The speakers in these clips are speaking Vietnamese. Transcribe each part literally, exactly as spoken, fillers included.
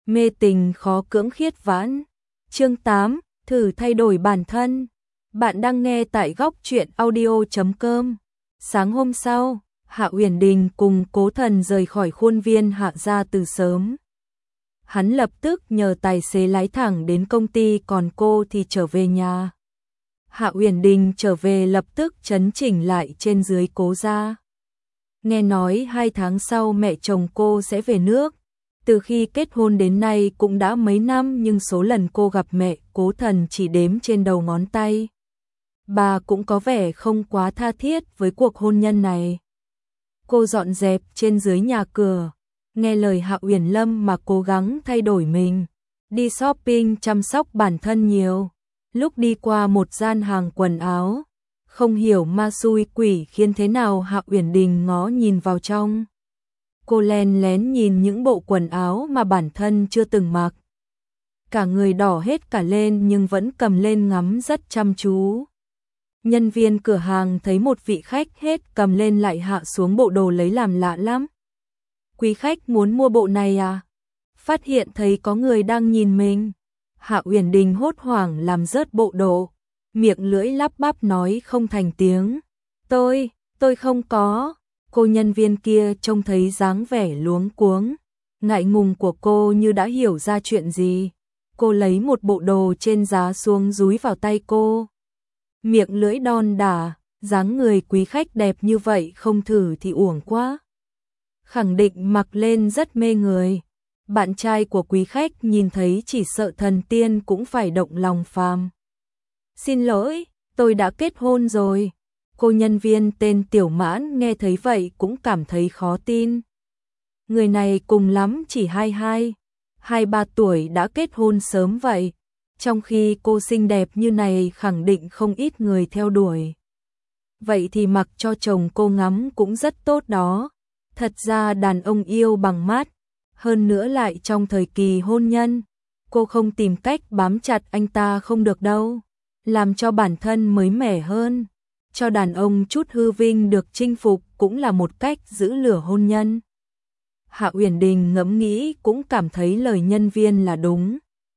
Mê tình khó cưỡng khiết vãn. Chương tám, thử thay đổi bản thân. Bạn đang nghe tại góc truyện audio chấm com. Sáng hôm sau, Hạ Uyển Đình cùng Cố Thần rời khỏi khuôn viên Hạ gia từ sớm. Hắn lập tức nhờ tài xế lái thẳng đến công ty, còn cô thì trở về nhà. Hạ Uyển Đình trở về lập tức chấn chỉnh lại trên dưới Cố gia. Nghe nói hai tháng sau mẹ chồng cô sẽ về nước. Từ khi kết hôn đến nay cũng đã mấy năm, nhưng số lần cô gặp mẹ Cố Thần chỉ đếm trên đầu ngón tay. Bà cũng có vẻ không quá tha thiết với cuộc hôn nhân này. Cô dọn dẹp trên dưới nhà cửa, nghe lời Hạ Uyển Lâm mà cố gắng thay đổi mình, đi shopping chăm sóc bản thân nhiều. Lúc đi qua một gian hàng quần áo, không hiểu ma xui quỷ khiến thế nào Hạ Uyển Đình ngó nhìn vào trong. Cô len lén nhìn những bộ quần áo mà bản thân chưa từng mặc. Cả người đỏ hết cả lên nhưng vẫn cầm lên ngắm rất chăm chú. Nhân viên cửa hàng thấy một vị khách hết cầm lên lại hạ xuống bộ đồ lấy làm lạ lắm. Quý khách muốn mua bộ này à? Phát hiện thấy có người đang nhìn mình. Hạ Uyển Đình hốt hoảng làm rớt bộ đồ, miệng lưỡi lắp bắp nói không thành tiếng. Tôi, tôi không có. Cô nhân viên kia trông thấy dáng vẻ luống cuống, ngại ngùng của cô như đã hiểu ra chuyện gì. Cô lấy một bộ đồ trên giá xuống dúi vào tay cô. Miệng lưỡi đon đả, dáng người quý khách đẹp như vậy không thử thì uổng quá. Khẳng định mặc lên rất mê người. Bạn trai của quý khách nhìn thấy chỉ sợ thần tiên cũng phải động lòng phàm. Xin lỗi, tôi đã kết hôn rồi. Cô nhân viên tên Tiểu Mãn nghe thấy vậy cũng cảm thấy khó tin. Người này cùng lắm chỉ hai hai, hai ba tuổi đã kết hôn sớm vậy. Trong khi cô xinh đẹp như này khẳng định không ít người theo đuổi. Vậy thì mặc cho chồng cô ngắm cũng rất tốt đó. Thật ra đàn ông yêu bằng mắt. Hơn nữa lại trong thời kỳ hôn nhân. Cô không tìm cách bám chặt anh ta không được đâu. Làm cho bản thân mới mẻ hơn. Cho đàn ông chút hư vinh được chinh phục cũng là một cách giữ lửa hôn nhân. Hạ Uyển Đình ngẫm nghĩ cũng cảm thấy lời nhân viên là đúng.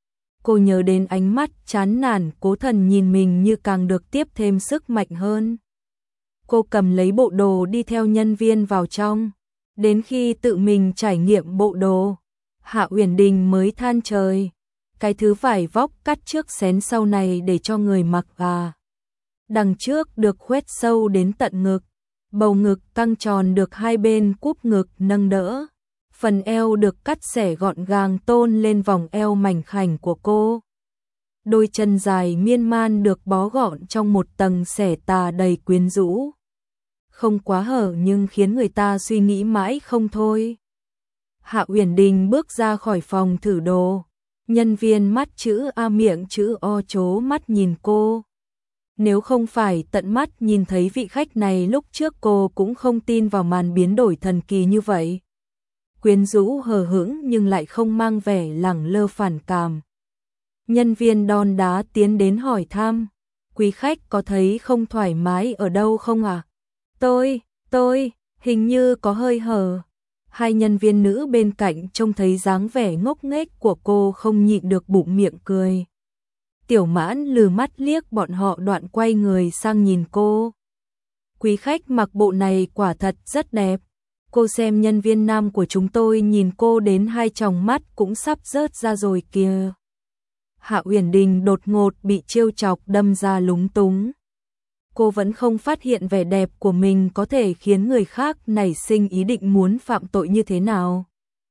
Cô nhớ đến ánh mắt chán nản Cố Thần nhìn mình như càng được tiếp thêm sức mạnh hơn. Cô cầm lấy bộ đồ đi theo nhân viên vào trong. Đến khi tự mình trải nghiệm bộ đồ, Hạ Uyển Đình mới than trời. Cái thứ vải vóc cắt trước xén sau này để cho người mặc à. Đằng trước được khoét sâu đến tận ngực, bầu ngực căng tròn được hai bên cúp ngực nâng đỡ. Phần eo được cắt xẻ gọn gàng tôn lên vòng eo mảnh khảnh của cô. Đôi chân dài miên man được bó gọn trong một tầng xẻ tà đầy quyến rũ. Không quá hở nhưng khiến người ta suy nghĩ mãi không thôi. Hạ Uyển Đình bước ra khỏi phòng thử đồ. Nhân viên mắt chữ A miệng chữ O chố mắt nhìn cô. Nếu không phải tận mắt nhìn thấy vị khách này lúc trước cô cũng không tin vào màn biến đổi thần kỳ như vậy. Quyến rũ hờ hững nhưng lại không mang vẻ lẳng lơ phản cảm. Nhân viên đon đá tiến đến hỏi thăm. Quý khách có thấy không thoải mái ở đâu không ạ? À? Tôi, tôi, hình như có hơi hở. Hai nhân viên nữ bên cạnh trông thấy dáng vẻ ngốc nghếch của cô không nhịn được bụng miệng cười. Tiểu Mãn lừ mắt liếc bọn họ đoạn quay người sang nhìn cô. Quý khách mặc bộ này quả thật rất đẹp. Cô xem nhân viên nam của chúng tôi nhìn cô đến hai tròng mắt cũng sắp rớt ra rồi kìa. Hạ Uyển Đình đột ngột bị trêu chọc đâm ra lúng túng. Cô vẫn không phát hiện vẻ đẹp của mình có thể khiến người khác nảy sinh ý định muốn phạm tội như thế nào.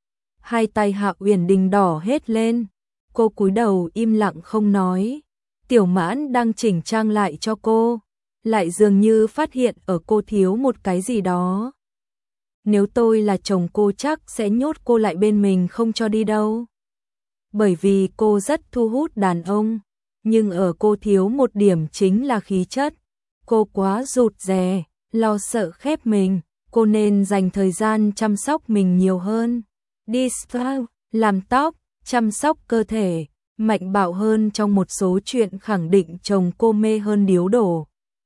Hai tay Hạ Uyển Đình đỏ hết lên. Cô cúi đầu im lặng không nói. Tiểu Mãn đang chỉnh trang lại cho cô, lại dường như phát hiện ở cô thiếu một cái gì đó. Nếu tôi là chồng cô chắc sẽ nhốt cô lại bên mình không cho đi đâu. Bởi vì cô rất thu hút đàn ông, nhưng ở cô thiếu một điểm chính là khí chất. Cô quá rụt rè, lo sợ khép mình, cô nên dành thời gian chăm sóc mình nhiều hơn. Đi spa, làm tóc, chăm sóc cơ thể, mạnh bạo hơn trong một số chuyện khẳng định chồng cô mê hơn điếu đổ.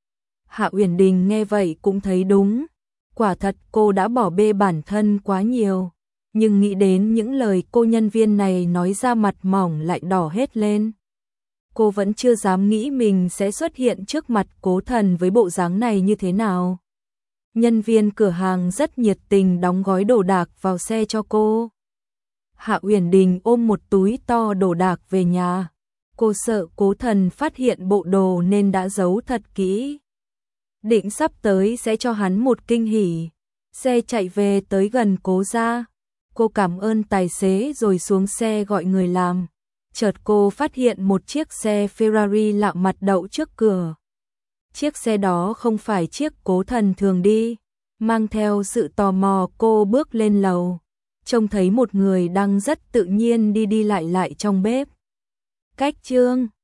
Hạ Uyển Đình nghe vậy cũng thấy đúng. Quả thật cô đã bỏ bê bản thân quá nhiều. nhưng nghĩ đến những lời cô nhân viên này nói ra mặt mỏng lại đỏ hết lên. Cô vẫn chưa dám nghĩ mình sẽ xuất hiện trước mặt Cố Thần với bộ dáng này như thế nào. Nhân viên cửa hàng rất nhiệt tình đóng gói đồ đạc vào xe cho cô. Hạ Uyển Đình ôm một túi to đồ đạc về nhà. Cô sợ Cố Thần phát hiện bộ đồ nên đã giấu thật kỹ. Định sắp tới sẽ cho hắn một kinh hỉ. Xe chạy về tới gần Cố gia. Cô cảm ơn tài xế rồi xuống xe gọi người làm. Chợt cô phát hiện một chiếc xe Ferrari lạ mặt đậu trước cửa. Chiếc xe đó không phải chiếc Cố Thần thường đi. Mang theo sự tò mò cô bước lên lầu. Trông thấy một người đang rất tự nhiên đi đi lại lại trong bếp. Cách Trương